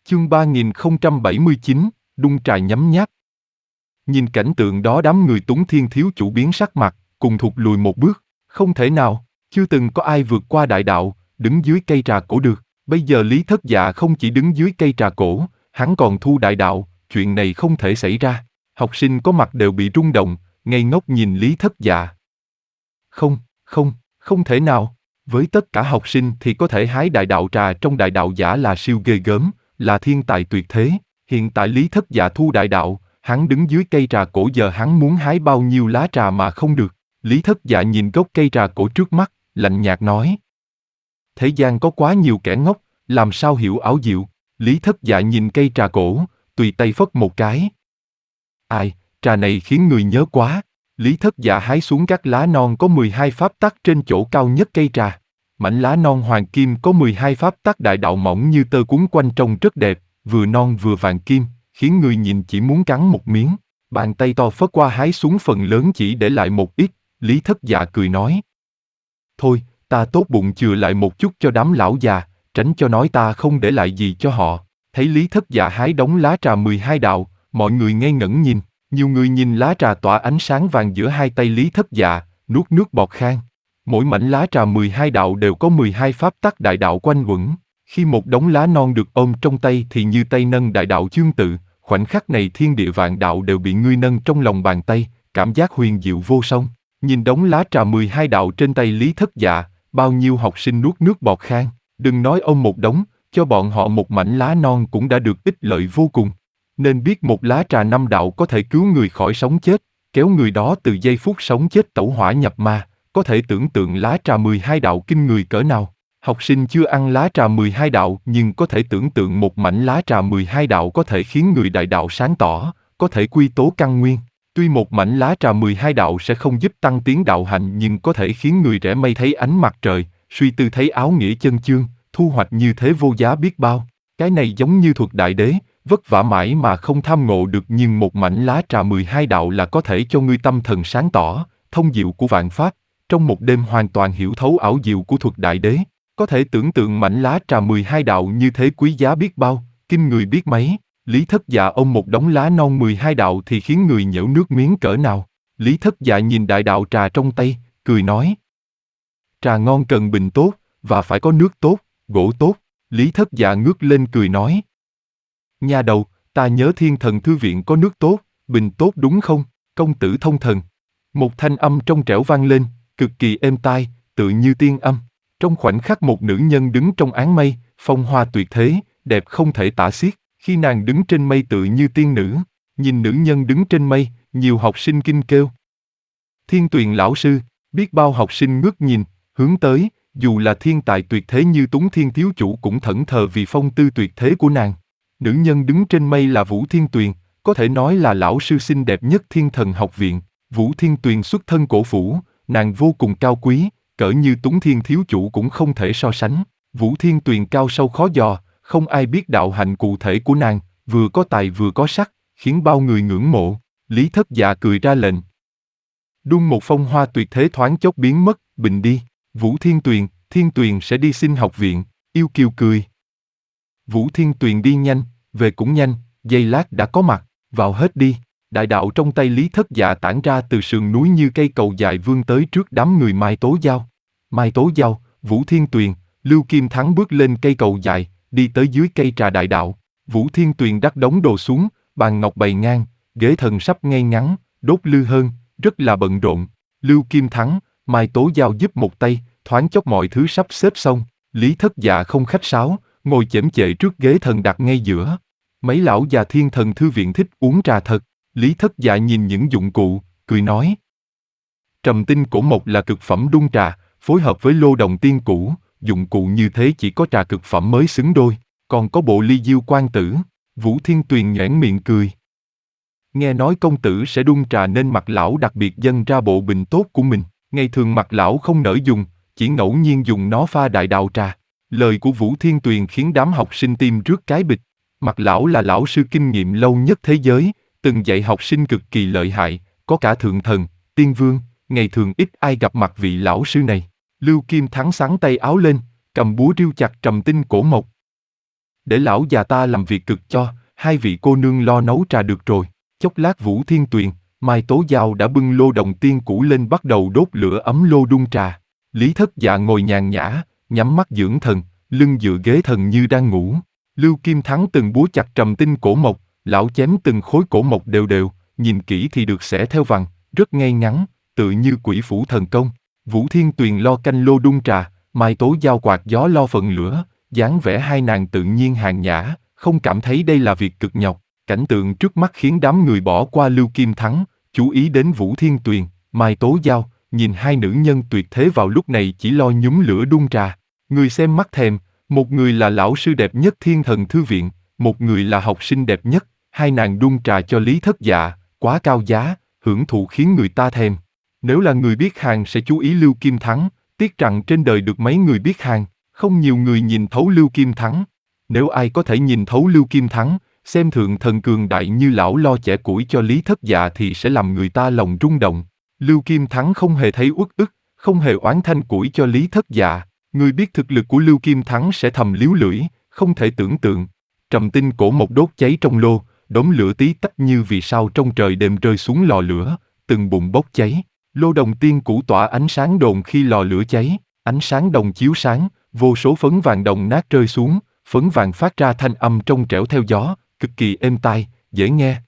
Chương 3079, đun trà nhấm nháp. Nhìn cảnh tượng đó đám người Túng Thiên thiếu chủ biến sắc mặt, cùng thụt lùi một bước. Không thể nào, chưa từng có ai vượt qua đại đạo, đứng dưới cây trà cổ được. Bây giờ Lý Thất Dạ không chỉ đứng dưới cây trà cổ, hắn còn thu đại đạo, chuyện này không thể xảy ra. Học sinh có mặt đều bị rung động, ngây ngốc nhìn Lý Thất Dạ. Không thể nào. Với tất cả học sinh thì có thể hái đại đạo trà trong đại đạo giả là siêu ghê gớm, là thiên tài tuyệt thế. Hiện tại Lý Thất Dạ thu đại đạo, hắn đứng dưới cây trà cổ, giờ hắn muốn hái bao nhiêu lá trà mà không được. Lý Thất Dạ nhìn gốc cây trà cổ trước mắt, lạnh nhạt nói. Thế gian có quá nhiều kẻ ngốc, làm sao hiểu ảo diệu. Lý Thất Dạ nhìn cây trà cổ, tùy tay phất một cái. Ai, trà này khiến người nhớ quá. Lý Thất Dạ hái xuống các lá non có 12 pháp tắc trên chỗ cao nhất cây trà. Mảnh lá non hoàng kim có 12 pháp tắc đại đạo mỏng như tơ quấn quanh trông rất đẹp, vừa non vừa vàng kim, khiến người nhìn chỉ muốn cắn một miếng. Bàn tay to phất qua hái xuống phần lớn chỉ để lại một ít. Lý Thất Dạ cười nói. Thôi, ta tốt bụng chừa lại một chút cho đám lão già, tránh cho nói ta không để lại gì cho họ. Thấy Lý Thất Dạ hái đống lá trà 12 đạo, mọi người ngây ngẩn nhìn. Nhiều người nhìn lá trà tỏa ánh sáng vàng giữa hai tay Lý Thất Dạ, nuốt nước bọt khan. Mỗi mảnh lá trà 12 đạo đều có 12 pháp tắc đại đạo quanh quẩn. Khi một đống lá non được ôm trong tay thì như tay nâng đại đạo chương tự, khoảnh khắc này thiên địa vạn đạo đều bị ngươi nâng trong lòng bàn tay, cảm giác huyền diệu vô song. Nhìn đống lá trà 12 đạo trên tay Lý Thất Dạ, bao nhiêu học sinh nuốt nước bọt khan. Đừng nói ôm một đống, cho bọn họ một mảnh lá non cũng đã được ích lợi vô cùng. Nên biết một lá trà 5 đạo có thể cứu người khỏi sống chết, kéo người đó từ giây phút sống chết tẩu hỏa nhập ma, có thể tưởng tượng lá trà 12 đạo kinh người cỡ nào. Học sinh chưa ăn lá trà 12 đạo nhưng có thể tưởng tượng một mảnh lá trà 12 đạo có thể khiến người đại đạo sáng tỏ, có thể quy tố căn nguyên. Tuy một mảnh lá trà 12 đạo sẽ không giúp tăng tiến đạo hạnh nhưng có thể khiến người rẽ mây thấy ánh mặt trời, suy tư thấy áo nghĩa chân chương, thu hoạch như thế vô giá biết bao. Cái này giống như thuật đại đế, vất vả mãi mà không tham ngộ được nhưng một mảnh lá trà 12 đạo là có thể cho ngươi tâm thần sáng tỏ, thông diệu của vạn pháp, trong một đêm hoàn toàn hiểu thấu ảo diệu của thuật đại đế. Có thể tưởng tượng mảnh lá trà 12 đạo như thế quý giá biết bao, kinh người biết mấy. Lý Thất Dạ ôm một đống lá non 12 đạo thì khiến người nhễu nước miếng cỡ nào. Lý Thất Dạ nhìn đại đạo trà trong tay, cười nói. Trà ngon cần bình tốt, và phải có nước tốt, gỗ tốt. Lý Thất Dạ ngước lên cười nói. Nhà đầu, ta nhớ Thiên Thần Thư Viện có nước tốt, bình tốt đúng không, công tử thông thần. Một thanh âm trong trẻo vang lên, cực kỳ êm tai, tự như tiên âm. Trong khoảnh khắc một nữ nhân đứng trong áng mây, phong hoa tuyệt thế, đẹp không thể tả xiết. Khi nàng đứng trên mây tự như tiên nữ, nhìn nữ nhân đứng trên mây, nhiều học sinh kinh kêu. Thiên Tuyền lão sư, biết bao học sinh ngước nhìn, hướng tới, dù là thiên tài tuyệt thế như Túng Thiên thiếu chủ cũng thẫn thờ vì phong tư tuyệt thế của nàng. Nữ nhân đứng trên mây là Vũ Thiên Tuyền, có thể nói là lão sư xinh đẹp nhất Thiên Thần học viện. Vũ Thiên Tuyền xuất thân cổ phủ, nàng vô cùng cao quý, cỡ như Túng Thiên thiếu chủ cũng không thể so sánh. Vũ Thiên Tuyền cao sâu khó dò, không ai biết đạo hạnh cụ thể của nàng, vừa có tài vừa có sắc, khiến bao người ngưỡng mộ. Lý Thất Dạ cười ra lệnh. Đun một phong hoa tuyệt thế thoáng chốc biến mất, bình đi. Vũ Thiên Tuyền sẽ đi xin học viện, yêu kiều cười. Vũ Thiên Tuyền đi nhanh, về cũng nhanh, giây lát đã có mặt, vào hết đi. Đại đạo trong tay Lý Thất Dạ tản ra từ sườn núi như cây cầu dài vươn tới trước đám người Mai Tố Giao. Mai Tố Giao, Vũ Thiên Tuyền, Lưu Kim Thắng bước lên cây cầu dài, đi tới dưới cây trà đại đạo. Vũ Thiên Tuyền đắp đống đồ xuống, bàn ngọc bày ngang, ghế thần sắp ngay ngắn, đốt lư hơn, rất là bận rộn. Lưu Kim Thắng, Mai Tố Giao giúp một tay, thoáng chốc mọi thứ sắp xếp xong. Lý Thất Dạ không khách sáo, ngồi chễm chệ trước ghế thần đặt ngay giữa. Mấy lão già Thiên Thần Thư Viện thích uống trà thật. Lý Thất Dạ nhìn những dụng cụ, cười nói. Trầm tinh cổ mộc là cực phẩm đun trà, phối hợp với lô đồng tiên cũ, dụng cụ như thế chỉ có trà cực phẩm mới xứng đôi, còn có bộ ly diêu quan tử. Vũ Thiên Tuyền nhoẻn miệng cười. Nghe nói công tử sẽ đun trà nên mặt lão đặc biệt dâng ra bộ bình tốt của mình, ngày thường mặt lão không nỡ dùng, chỉ ngẫu nhiên dùng nó pha đại đạo trà. Lời của Vũ Thiên Tuyền khiến đám học sinh tim rước cái bịch. Mặt lão là lão sư kinh nghiệm lâu nhất thế giới, từng dạy học sinh cực kỳ lợi hại, có cả thượng thần, tiên vương, ngày thường ít ai gặp mặt vị lão sư này. Lưu Kim Thắng xắn tay áo lên, cầm búa riu chặt trầm tinh cổ mộc. để lão già ta làm việc cực cho, hai vị cô nương lo nấu trà được rồi. Chốc lát Vũ Thiên Tuyền, Mai Tố Giao đã bưng lô đồng tiên cũ lên bắt đầu đốt lửa ấm lô đun trà. Lý Thất Dạ ngồi nhàn nhã, nhắm mắt dưỡng thần, lưng dựa ghế thần như đang ngủ. Lưu Kim Thắng từng búa chặt trầm tinh cổ mộc, lão chém từng khối cổ mộc đều đều, nhìn kỹ thì được xẻ theo vằn, rất ngay ngắn, tự như quỷ phủ thần công. Vũ Thiên Tuyền lo canh lô đun trà, Mai Tố Giao quạt gió lo phần lửa, dáng vẻ hai nàng tự nhiên hàng nhã, không cảm thấy đây là việc cực nhọc. Cảnh tượng trước mắt khiến đám người bỏ qua Lưu Kim Thắng, chú ý đến Vũ Thiên Tuyền, Mai Tố Giao, nhìn hai nữ nhân tuyệt thế vào lúc này chỉ lo nhúm lửa đun trà. Người xem mắt thèm, một người là lão sư đẹp nhất Thiên Thần Thư Viện, một người là học sinh đẹp nhất, hai nàng đun trà cho Lý Thất Dạ, quá cao giá, hưởng thụ khiến người ta thèm. Nếu là người biết hàng sẽ chú ý Lưu Kim Thắng, tiếc rằng trên đời được mấy người biết hàng, không nhiều người nhìn thấu Lưu Kim Thắng. Nếu ai có thể nhìn thấu Lưu Kim Thắng, xem thượng thần cường đại như lão lo chẻ củi cho Lý Thất Dạ thì sẽ làm người ta lòng rung động. Lưu Kim Thắng không hề thấy uất ức, không hề oán thanh củi cho Lý Thất Dạ. Người biết thực lực của Lưu Kim Thắng sẽ thầm líu lưỡi, không thể tưởng tượng. Trầm tinh cổ mộc đốt cháy trong lô, đốm lửa tí tách như vì sao trong trời đêm rơi xuống lò lửa, từng bụng bốc cháy. Lô đồng tiên cũ tỏa ánh sáng đồn khi lò lửa cháy, ánh sáng đồng chiếu sáng, vô số phấn vàng đồng nát rơi xuống, phấn vàng phát ra thanh âm trong trẻo theo gió, cực kỳ êm tai, dễ nghe.